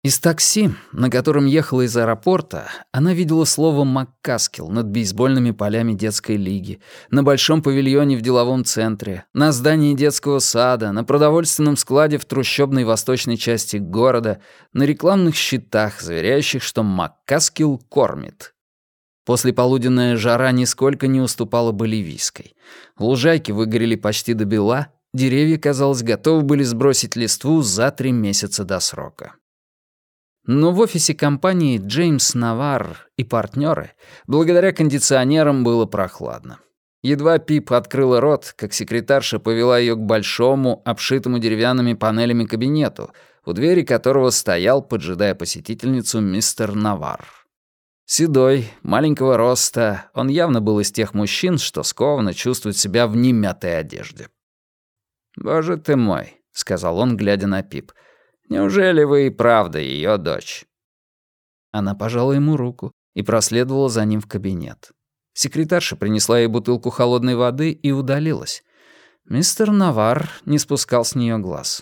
Из такси, на котором ехала из аэропорта, она видела слово «МакКаскил» над бейсбольными полями детской лиги, на большом павильоне в деловом центре, на здании детского сада, на продовольственном складе в трущобной восточной части города, на рекламных щитах, заверяющих, что МакКаскил кормит. Послеполуденная жара нисколько не уступала боливийской. Лужайки выгорели почти до бела, деревья, казалось, готовы были сбросить листву за 3 месяца до срока. Но в офисе компании «Джеймс Навар и партнеры» благодаря кондиционерам было прохладно. Едва Пип открыла рот, как секретарша повела ее к большому, обшитому деревянными панелями кабинету, у двери которого стоял, поджидая посетительницу, мистер Навар. Седой, маленького роста, он явно был из тех мужчин, что скованно чувствуют себя в немятой одежде. «Боже ты мой», — сказал он, глядя на Пип, — «неужели вы и правда ее дочь?» Она пожала ему руку и проследовала за ним в кабинет. Секретарша принесла ей бутылку холодной воды и удалилась. Мистер Навар не спускал с нее глаз.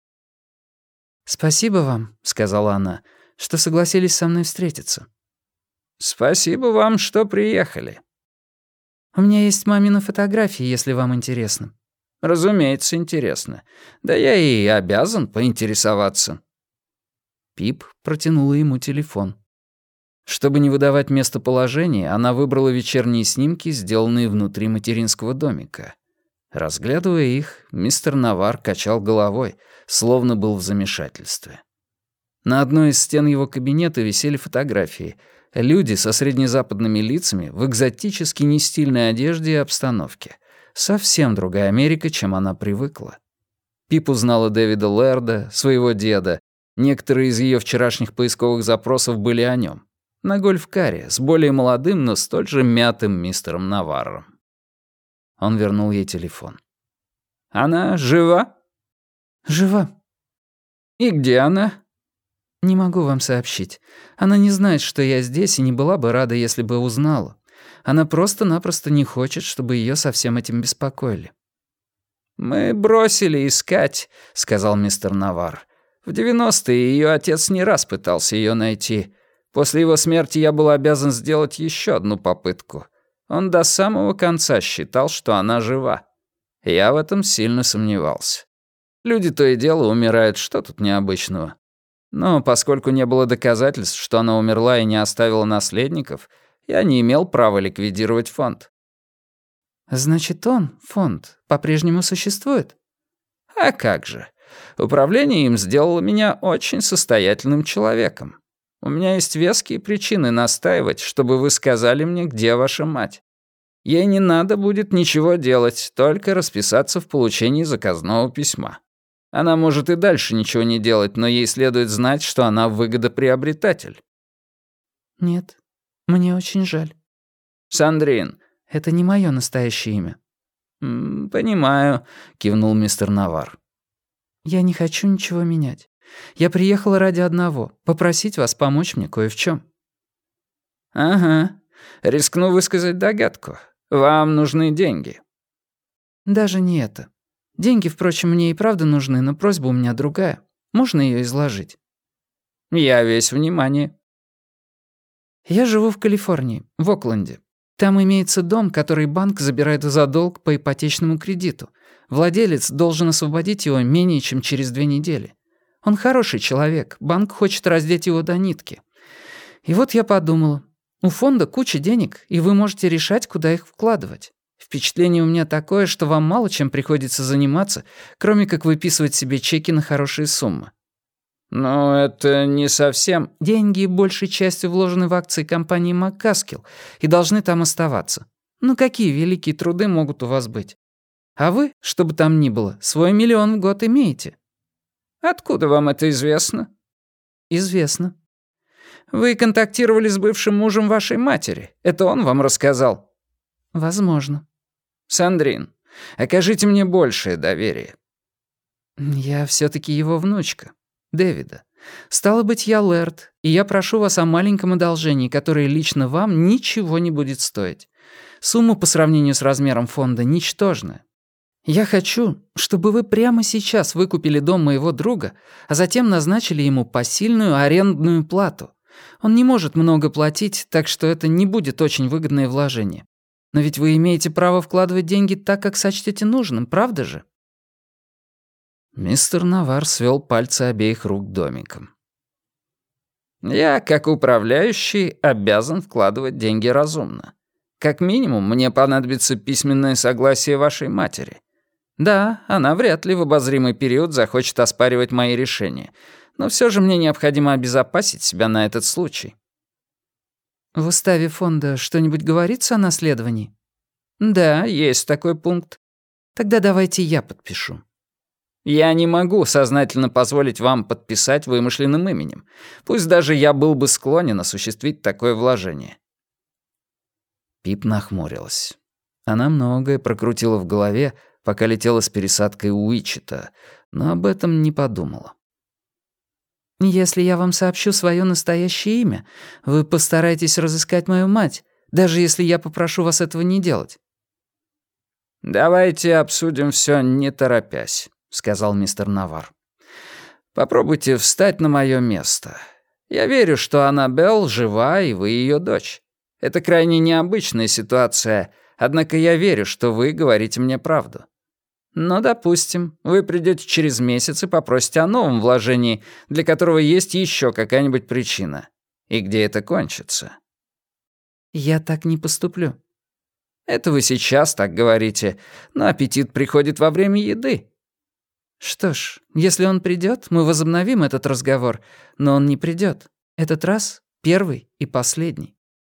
«Спасибо вам», — сказала она, — «что согласились со мной встретиться». «Спасибо вам, что приехали». «У меня есть мамины фотографии, если вам интересно». «Разумеется, интересно. Да я и обязан поинтересоваться». Пип протянула ему телефон. Чтобы не выдавать местоположение, она выбрала вечерние снимки, сделанные внутри материнского домика. Разглядывая их, мистер Навар качал головой, словно был в замешательстве. На одной из стен его кабинета висели фотографии. Люди со среднезападными лицами в экзотически нестильной одежде и обстановке. Совсем другая Америка, чем она привыкла. Пип узнала Дэвида Лэрда, своего деда. Некоторые из ее вчерашних поисковых запросов были о нем. На гольф-каре, с более молодым, но столь же мятым мистером Наварром. Он вернул ей телефон. «Она жива?» «Жива». «И где она?» «Не могу вам сообщить. Она не знает, что я здесь, и не была бы рада, если бы узнала. Она просто-напросто не хочет, чтобы ее со всем этим беспокоили». «Мы бросили искать», — сказал мистер Навар. «В 90-е ее отец не раз пытался ее найти. После его смерти я был обязан сделать еще одну попытку. Он до самого конца считал, что она жива. Я в этом сильно сомневался. Люди то и дело умирают, что тут необычного? Но поскольку не было доказательств, что она умерла и не оставила наследников, я не имел права ликвидировать фонд». «Значит, фонд, по-прежнему существует?» «А как же. Управление им сделало меня очень состоятельным человеком. У меня есть веские причины настаивать, чтобы вы сказали мне, где ваша мать. Ей не надо будет ничего делать, только расписаться в получении заказного письма. Она может и дальше ничего не делать, но ей следует знать, что она выгодоприобретатель». «Нет, мне очень жаль». «Сандрин». «Это не мое настоящее имя». «Понимаю», — кивнул мистер Навар. «Я не хочу ничего менять. Я приехала ради одного — попросить вас помочь мне кое в чем». «Ага. Рискну высказать догадку. Вам нужны деньги». «Даже не это. Деньги, впрочем, мне и правда нужны, но просьба у меня другая. Можно ее изложить?» «Я весь внимание». «Я живу в Калифорнии, в Окленде. Там имеется дом, который банк забирает за долг по ипотечному кредиту. Владелец должен освободить его менее чем через 2 недели. Он хороший человек, банк хочет раздеть его до нитки. И вот я подумала, у фонда куча денег, и вы можете решать, куда их вкладывать. Впечатление у меня такое, что вам мало чем приходится заниматься, кроме как выписывать себе чеки на хорошие суммы». «Но это не совсем...» «Деньги большей частью вложены в акции компании МакКаскил и должны там оставаться. Ну какие великие труды могут у вас быть? А вы, что бы там ни было, свой 1 миллион в год имеете». «Откуда вам это известно?» «Известно». «Вы контактировали с бывшим мужем вашей матери. Это он вам рассказал?» «Возможно». «Сандрин, окажите мне большее доверие». «Я все-таки его внучка. Дэвида. Стало быть, я Лэрд, и я прошу вас о маленьком одолжении, которое лично вам ничего не будет стоить. Сумма по сравнению с размером фонда ничтожная. Я хочу, чтобы вы прямо сейчас выкупили дом моего друга, а затем назначили ему посильную арендную плату. Он не может много платить, так что это не будет очень выгодное вложение. Но ведь вы имеете право вкладывать деньги так, как сочтете нужным, правда же?» Мистер Навар свел пальцы обеих рук домиком. «Я, как управляющий, обязан вкладывать деньги разумно. Как минимум, мне понадобится письменное согласие вашей матери. Да, она вряд ли в обозримый период захочет оспаривать мои решения, но все же мне необходимо обезопасить себя на этот случай». «В уставе фонда что-нибудь говорится о наследовании?» «Да, есть такой пункт. Тогда давайте я подпишу». «Я не могу сознательно позволить вам подписать вымышленным именем, пусть даже я был бы склонен осуществить такое вложение». Пип нахмурилась. Она многое прокрутила в голове, пока летела с пересадкой Уичета, но об этом не подумала. «Если я вам сообщу свое настоящее имя, вы постараетесь разыскать мою мать, даже если я попрошу вас этого не делать». «Давайте обсудим все не торопясь», — сказал мистер Навар. «Попробуйте встать на мое место. Я верю, что Аннабелл жива, и вы ее дочь. Это крайне необычная ситуация, однако я верю, что вы говорите мне правду. Но, допустим, вы придете через месяц и попросите о новом вложении, для которого есть еще какая-нибудь причина. И где это кончится?» «Я так не поступлю». «Это вы сейчас так говорите, но аппетит приходит во время еды». «Что ж, если он придет, мы возобновим этот разговор, но он не придет. Этот раз первый и последний».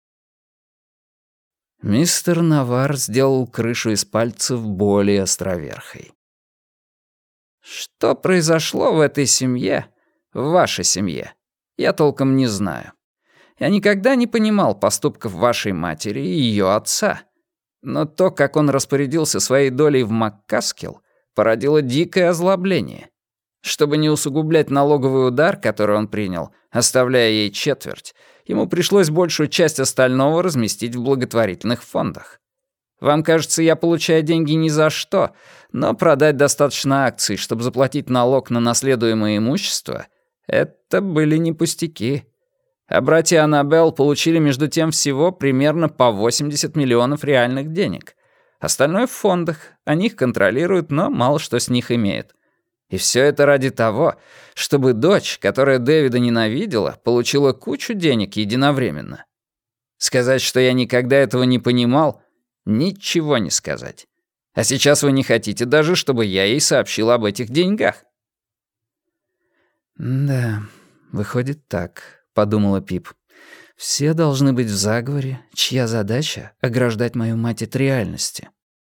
Мистер Навар сделал крышу из пальцев более островерхой. «Что произошло в этой семье, в вашей семье, я толком не знаю. Я никогда не понимал поступков вашей матери и ее отца. Но то, как он распорядился своей долей в МакКаскилл, породило дикое озлобление. Чтобы не усугублять налоговый удар, который он принял, оставляя ей четверть, ему пришлось большую часть остального разместить в благотворительных фондах. Вам кажется, я получаю деньги ни за что, но продать достаточно акций, чтобы заплатить налог на наследуемое имущество — это были не пустяки. А братья Аннабелл получили между тем всего примерно по 80 миллионов реальных денег. Остальное в фондах, они их контролируют, но мало что с них имеют. И все это ради того, чтобы дочь, которая Дэвида ненавидела, получила кучу денег единовременно. Сказать, что я никогда этого не понимал, ничего не сказать. А сейчас вы не хотите даже, чтобы я ей сообщил об этих деньгах. «Да, выходит так», — подумала Пип. «Все должны быть в заговоре, чья задача — ограждать мою мать от реальности».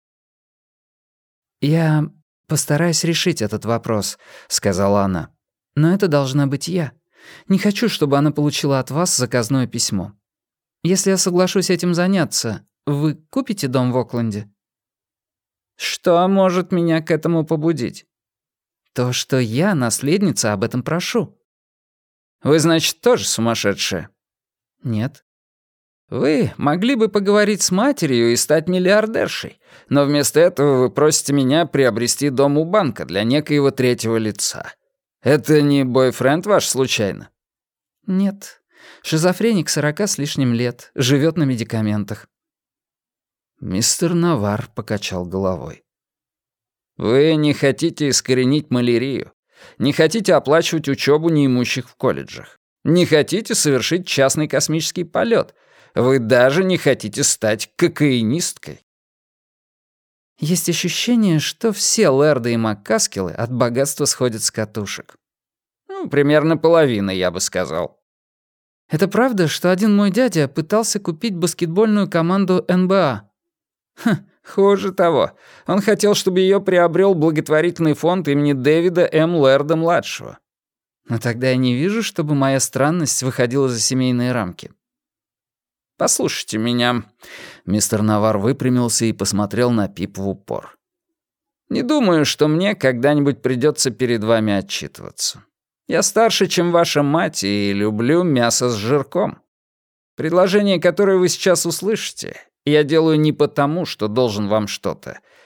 «Я постараюсь решить этот вопрос», — сказала она. «Но это должна быть я. Не хочу, чтобы она получила от вас заказное письмо. Если я соглашусь этим заняться, вы купите дом в Окленде?» «Что может меня к этому побудить?» «То, что я, наследница, об этом прошу». «Вы, значит, тоже сумасшедшая?» «Нет». «Вы могли бы поговорить с матерью и стать миллиардершей, но вместо этого вы просите меня приобрести дом у банка для некоего третьего лица. Это не бойфренд ваш случайно?» «Нет. Шизофреник 40 с лишним лет, живет на медикаментах». Мистер Навар покачал головой. «Вы не хотите искоренить малярию, не хотите оплачивать учебу неимущих в колледжах, не хотите совершить частный космический полет, вы даже не хотите стать кокаинисткой». Есть ощущение, что все Лэрды и МакКаскиллы от богатства сходят с катушек. Примерно половина, я бы сказал. Это правда, что один мой дядя пытался купить баскетбольную команду НБА? Хуже того. Он хотел, чтобы ее приобрел благотворительный фонд имени Дэвида М. Лэрда-младшего. Но тогда я не вижу, чтобы моя странность выходила за семейные рамки. «Послушайте меня». Мистер Навар выпрямился и посмотрел на Пип в упор. «Не думаю, что мне когда-нибудь придется перед вами отчитываться. Я старше, чем ваша мать, и люблю мясо с жирком. Предложение, которое вы сейчас услышите, я делаю не потому, что должен вам что-то.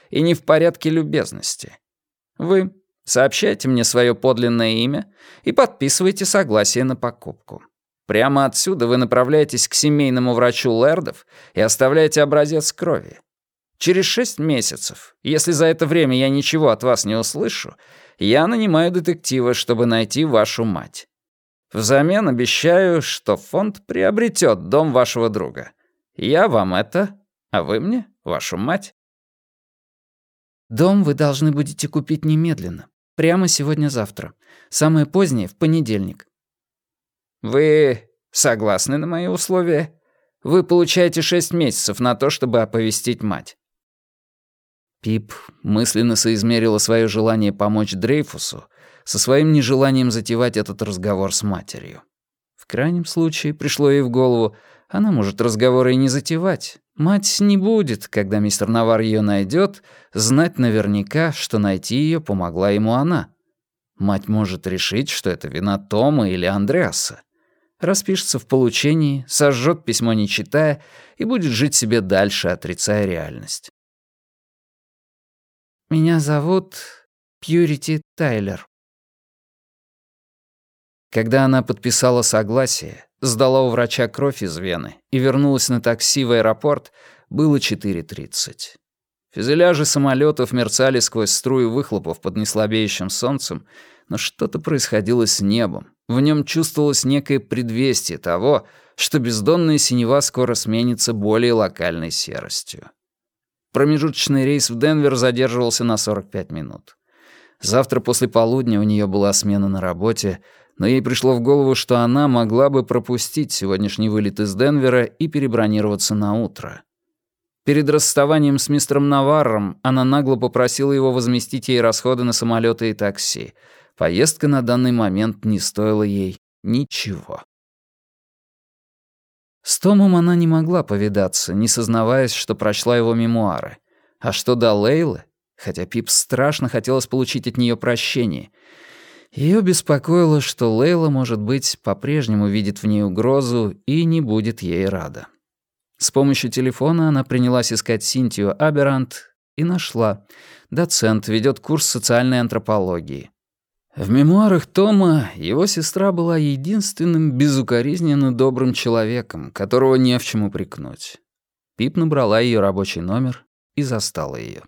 и не в порядке любезности. Вы сообщайте мне свое подлинное имя и подписывайте согласие на покупку. Прямо отсюда вы направляетесь к семейному врачу Лэрдов и оставляете образец крови. Через 6 месяцев, если за это время я ничего от вас не услышу, я нанимаю детектива, чтобы найти вашу мать. Взамен обещаю, что фонд приобретет дом вашего друга. Я вам это, а вы мне вашу мать. Дом вы должны будете купить немедленно. Прямо сегодня-завтра. Самое позднее — в понедельник. Вы согласны на мои условия? Вы получаете 6 месяцев на то, чтобы оповестить мать. Пип мысленно соизмерила свое желание помочь Дрейфусу со своим нежеланием затевать этот разговор с матерью. В крайнем случае, пришло ей в голову, она может разговоры и не затевать. Мать не будет, когда мистер Навар ее найдет, знать наверняка, что найти ее помогла ему она. Мать может решить, что это вина Тома или Андреаса. Распишется в получении, сожжет письмо не читая и будет жить себе дальше, отрицая реальность. «Меня зовут Пьюрити Тайлер». Когда она подписала согласие, сдала у врача кровь из вены и вернулась на такси в аэропорт, было 4:30. Фюзеляжи самолетов мерцали сквозь струи выхлопов под неслабеющим солнцем, но что-то происходило с небом. В нем чувствовалось некое предвестие того, что бездонная синева скоро сменится более локальной серостью. Промежуточный рейс в Денвер задерживался на 45 минут. Завтра после полудня у нее была смена на работе, но ей пришло в голову, что она могла бы пропустить сегодняшний вылет из Денвера и перебронироваться на утро. Перед расставанием с мистером Наварром она нагло попросила его возместить ей расходы на самолеты и такси. Поездка на данный момент не стоила ей ничего. С Томом она не могла повидаться, не сознаваясь, что прочла его мемуары. А что до Лейлы, хотя Пип страшно хотелось получить от нее прощение, ее беспокоило, что Лейла, может быть, по-прежнему видит в ней угрозу и не будет ей рада. С помощью телефона она принялась искать Синтию Аберант и нашла. Доцент, ведет курс социальной антропологии. В мемуарах Тома его сестра была единственным безукоризненно добрым человеком, которого не в чем упрекнуть. Пип набрала ее рабочий номер и застала ее.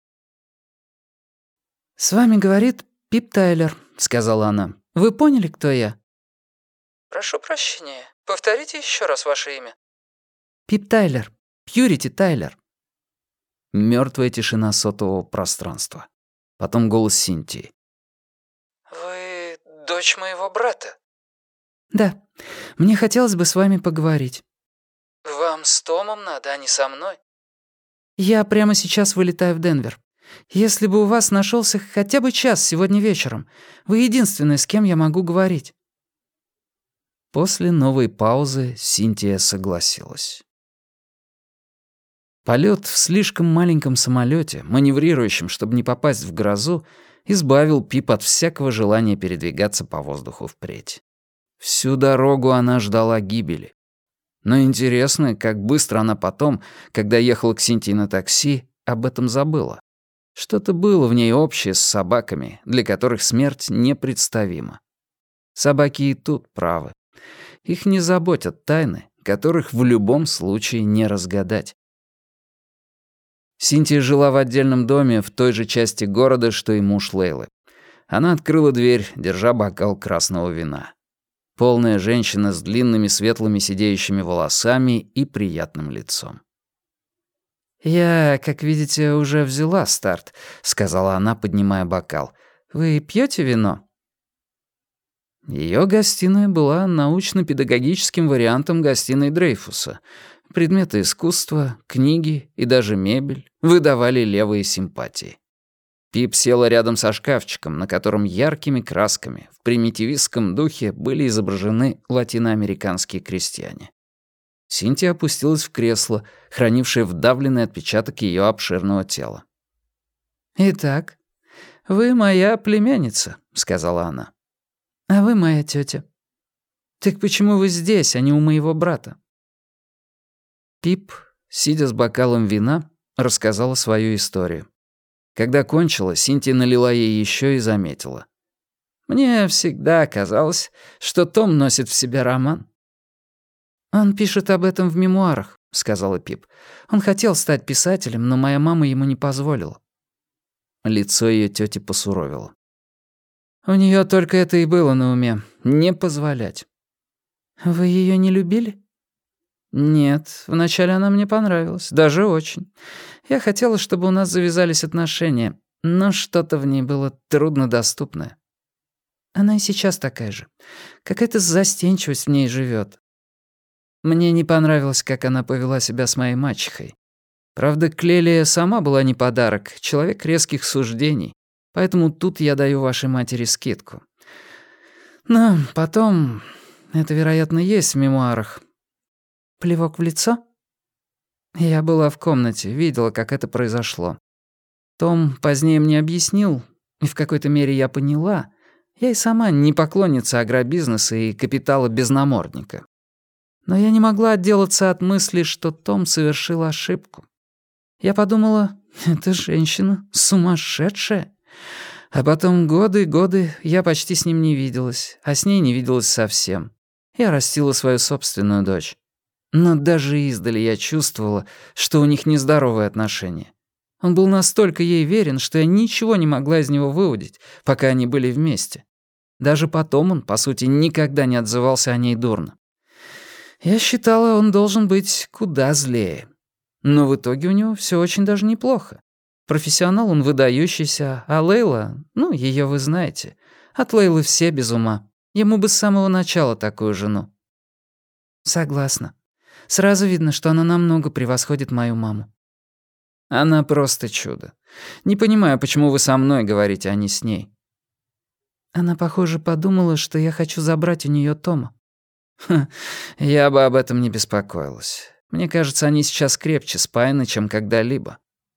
«С вами говорит Пип Тайлер», — сказала она. «Вы поняли, кто я?» «Прошу прощения. Повторите еще раз ваше имя». «Пип Тайлер. Пьюрити Тайлер». Мертвая тишина сотового пространства. Потом голос Синтии. «Вы дочь моего брата?» «Да. Мне хотелось бы с вами поговорить». «Вам с Томом надо, а не со мной?» «Я прямо сейчас вылетаю в Денвер. Если бы у вас нашелся хотя бы час сегодня вечером, вы единственный, с кем я могу говорить». После новой паузы Синтия согласилась. Полет в слишком маленьком самолете, маневрирующем, чтобы не попасть в грозу, избавил Пип от всякого желания передвигаться по воздуху впредь. Всю дорогу она ждала гибели. Но интересно, как быстро она потом, когда ехала к Синтии на такси, об этом забыла. Что-то было в ней общее с собаками, для которых смерть непредставима. Собаки и тут правы. Их не заботят тайны, которых в любом случае не разгадать. Синтия жила в отдельном доме в той же части города, что и муж Лейлы. Она открыла дверь, держа бокал красного вина. Полная женщина с длинными светлыми сидеющими волосами и приятным лицом. «Я, как видите, уже взяла старт», — сказала она, поднимая бокал. «Вы пьете вино?» Ее гостиная была научно-педагогическим вариантом гостиной Дрейфуса. Предметы искусства, книги и даже мебель выдавали левые симпатии. Пип села рядом со шкафчиком, на котором яркими красками в примитивистском духе были изображены латиноамериканские крестьяне. Синтия опустилась в кресло, хранившее вдавленный отпечаток ее обширного тела. «Итак, вы моя племянница», — сказала она. «А вы моя тетя. Так почему вы здесь, а не у моего брата?» Пип, сидя с бокалом вина, рассказала свою историю. Когда кончила, Синтия налила ей еще и заметила. «Мне всегда казалось, что Том носит в себе роман». «Он пишет об этом в мемуарах», — сказала Пип. «Он хотел стать писателем, но моя мама ему не позволила». Лицо ее тети посуровило. «У нее только это и было на уме — не позволять». «Вы ее не любили?» «Нет, вначале она мне понравилась, даже очень. Я хотела, чтобы у нас завязались отношения, но что-то в ней было труднодоступное». «Она и сейчас такая же. Какая-то застенчивость в ней живет. Мне не понравилось, как она повела себя с моей мачехой. Правда, Клелия сама была не подарок, человек резких суждений, поэтому тут я даю вашей матери скидку. Но потом, это, вероятно, есть в мемуарах». «Плевок в лицо?» Я была в комнате, видела, как это произошло. Том позднее мне объяснил, и в какой-то мере я поняла. Я и сама не поклонница агробизнеса и капитала без намордника. Но я не могла отделаться от мысли, что Том совершил ошибку. Я подумала, эта женщина сумасшедшая. А потом годы я почти с ним не виделась, а с ней не виделась совсем. Я растила свою собственную дочь. Но даже издали я чувствовала, что у них нездоровые отношения. Он был настолько ей верен, что я ничего не могла из него выудить, пока они были вместе. Даже потом он, по сути, никогда не отзывался о ней дурно. Я считала, он должен быть куда злее. Но в итоге у него все очень даже неплохо. Профессионал он выдающийся, а Лейла, ее вы знаете. От Лейлы все без ума. Ему бы с самого начала такую жену. Согласна. Сразу видно, что она намного превосходит мою маму. Она просто чудо. Не понимаю, почему вы со мной говорите, а не с ней. Она, похоже, подумала, что я хочу забрать у нее Тома. Я бы об этом не беспокоилась. Мне кажется, они сейчас крепче спаяны, чем когда-либо.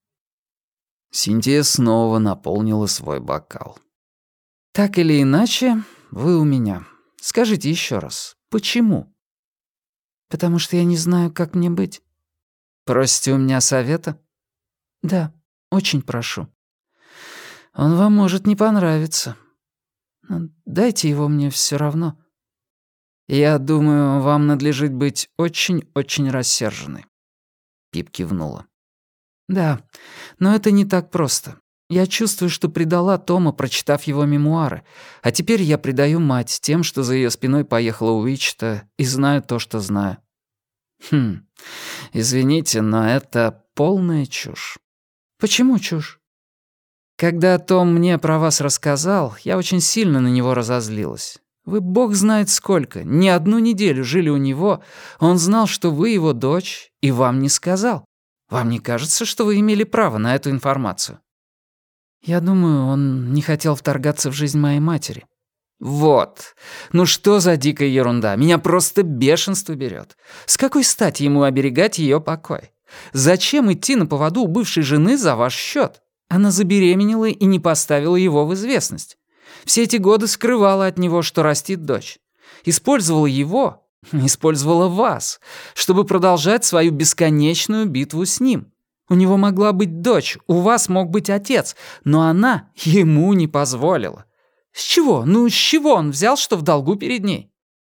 Синтия снова наполнила свой бокал. Так или иначе, вы у меня. Скажите еще раз, почему? Потому что я не знаю, как мне быть. Просите у меня совета? Да, очень прошу. Он вам может не понравиться. Дайте его мне все равно. Я думаю, вам надлежит быть очень-очень рассерженной. Пип кивнула. Да, но это не так просто. Я чувствую, что предала Тома, прочитав его мемуары, а теперь я предаю мать тем, что за ее спиной поехала Уичта, и знаю то, что знаю. Извините, но это полная чушь. Почему чушь? Когда Том мне про вас рассказал, я очень сильно на него разозлилась. Вы бог знает сколько, не одну неделю жили у него, он знал, что вы его дочь, и вам не сказал. Вам не кажется, что вы имели право на эту информацию? Я думаю, он не хотел вторгаться в жизнь моей матери. Вот. Ну что за дикая ерунда? Меня просто бешенство берет. С какой стати ему оберегать ее покой? Зачем идти на поводу у бывшей жены за ваш счет? Она забеременела и не поставила его в известность. Все эти годы скрывала от него, что растит дочь. Использовала его, использовала вас, чтобы продолжать свою бесконечную битву с ним. У него могла быть дочь, у вас мог быть отец, но она ему не позволила. С чего? Ну, с чего он взял, что в долгу перед ней?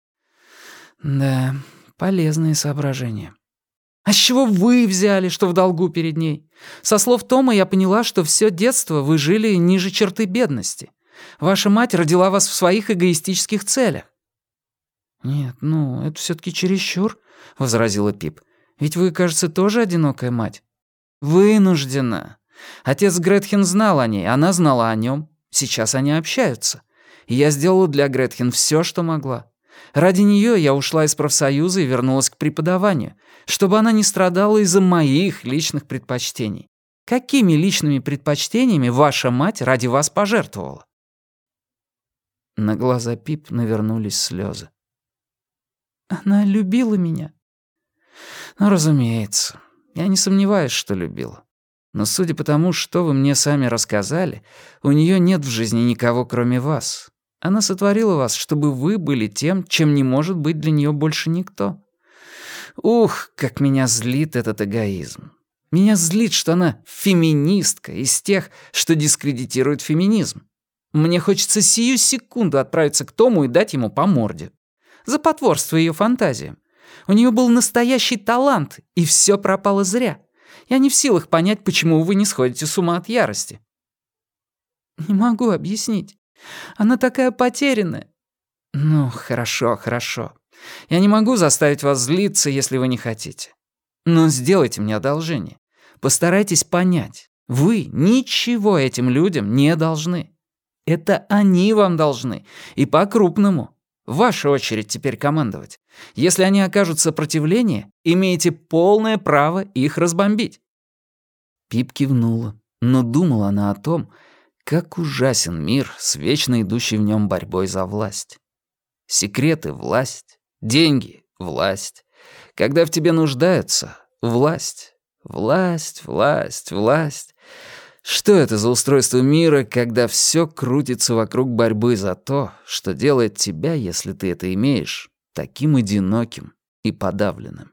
Да, полезные соображения. А с чего вы взяли, что в долгу перед ней? Со слов Тома я поняла, что все детство вы жили ниже черты бедности. Ваша мать родила вас в своих эгоистических целях. «Нет, это все-таки чересчур», — возразила Пип. «Ведь вы, кажется, тоже одинокая мать». «Вынуждена. Отец Гретхен знал о ней, она знала о нем. Сейчас они общаются. И я сделала для Гретхен все, что могла. Ради нее я ушла из профсоюза и вернулась к преподаванию, чтобы она не страдала из-за моих личных предпочтений. Какими личными предпочтениями ваша мать ради вас пожертвовала?» На глаза Пип навернулись слезы. «Она любила меня?» «Разумеется. Я не сомневаюсь, что любила. Но судя по тому, что вы мне сами рассказали, у нее нет в жизни никого, кроме вас. Она сотворила вас, чтобы вы были тем, чем не может быть для нее больше никто. Ух, как меня злит этот эгоизм. Меня злит, что она феминистка из тех, что дискредитирует феминизм. Мне хочется сию секунду отправиться к Тому и дать ему по морде. За потворство ее фантазиям. У нее был настоящий талант, и все пропало зря. Я не в силах понять, почему вы не сходите с ума от ярости. Не могу объяснить. Она такая потерянная. Ну, хорошо, хорошо. Я не могу заставить вас злиться, если вы не хотите. Но сделайте мне одолжение. Постарайтесь понять. Вы ничего этим людям не должны. Это они вам должны. И по-крупному. Ваша очередь теперь командовать. Если они окажут сопротивление, имеете полное право их разбомбить». Пип кивнула, но думала она о том, как ужасен мир с вечно идущей в нем борьбой за власть. Секреты — власть, деньги — власть. Когда в тебе нуждаются — власть, власть, власть, власть. Что это за устройство мира, когда все крутится вокруг борьбы за то, что делает тебя, если ты это имеешь, таким одиноким и подавленным?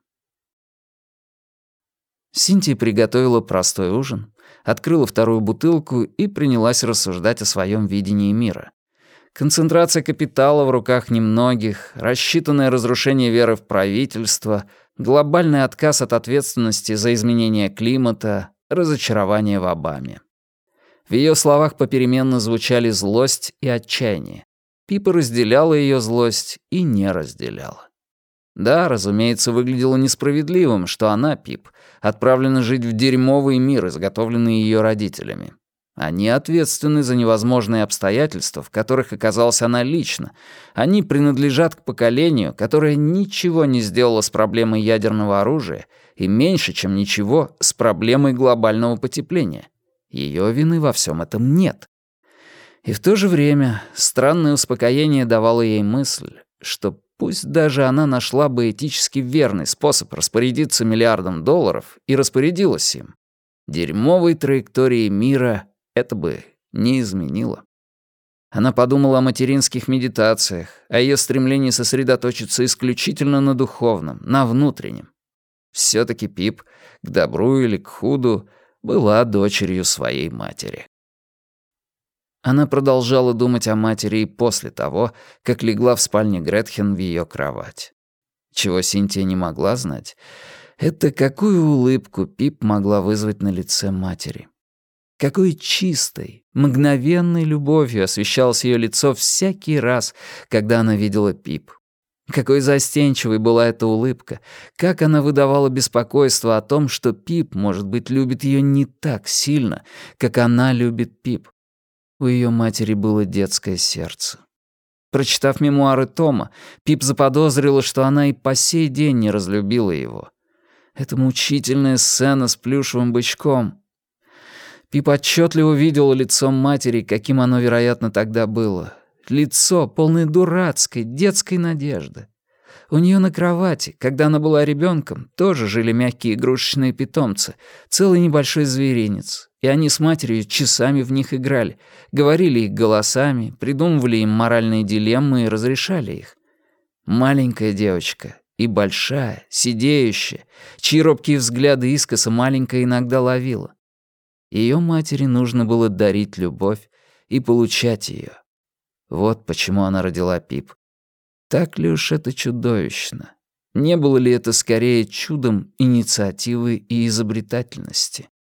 Синтия приготовила простой ужин, открыла вторую бутылку и принялась рассуждать о своем видении мира. Концентрация капитала в руках немногих, рассчитанное разрушение веры в правительство, глобальный отказ от ответственности за изменение климата, разочарование в Обаме. В ее словах попеременно звучали злость и отчаяние. Пипа разделяла ее злость и не разделяла. Да, разумеется, выглядело несправедливым, что она, Пип, отправлена жить в дерьмовый мир, изготовленный ее родителями. Они ответственны за невозможные обстоятельства, в которых оказалась она лично. Они принадлежат к поколению, которое ничего не сделало с проблемой ядерного оружия и меньше, чем ничего, с проблемой глобального потепления. Ее вины во всем этом нет. И в то же время странное успокоение давало ей мысль, что пусть даже она нашла бы этически верный способ распорядиться $1 миллиард и распорядилась им, дерьмовой траектории мира это бы не изменило. Она подумала о материнских медитациях, о ее стремлении сосредоточиться исключительно на духовном, на внутреннем. Все-таки Пип, к добру или к худу, была дочерью своей матери. Она продолжала думать о матери и после того, как легла в спальне Гретхен в ее кровать. Чего Синтия не могла знать, это какую улыбку Пип могла вызвать на лице матери. Какой чистой, мгновенной любовью освещалось ее лицо всякий раз, когда она видела Пип. Какой застенчивой была эта улыбка, как она выдавала беспокойство о том, что Пип, может быть, любит ее не так сильно, как она любит Пип. У ее матери было детское сердце. Прочитав мемуары Тома, Пип заподозрила, что она и по сей день не разлюбила его. Эта мучительная сцена с плюшевым бычком. Пип отчетливо видела лицо матери, каким оно, вероятно, тогда было. Лицо, полное дурацкой, детской надежды. У нее на кровати, когда она была ребенком, тоже жили мягкие игрушечные питомцы, целый небольшой зверинец, и они с матерью часами в них играли, говорили их голосами, придумывали им моральные дилеммы и разрешали их. Маленькая девочка и большая, сидеющая, чьи робкие взгляды искоса маленькая иногда ловила. Ее матери нужно было дарить любовь и получать ее. Вот почему она родила Пип. Так ли уж это чудовищно? Не было ли это скорее чудом инициативы и изобретательности?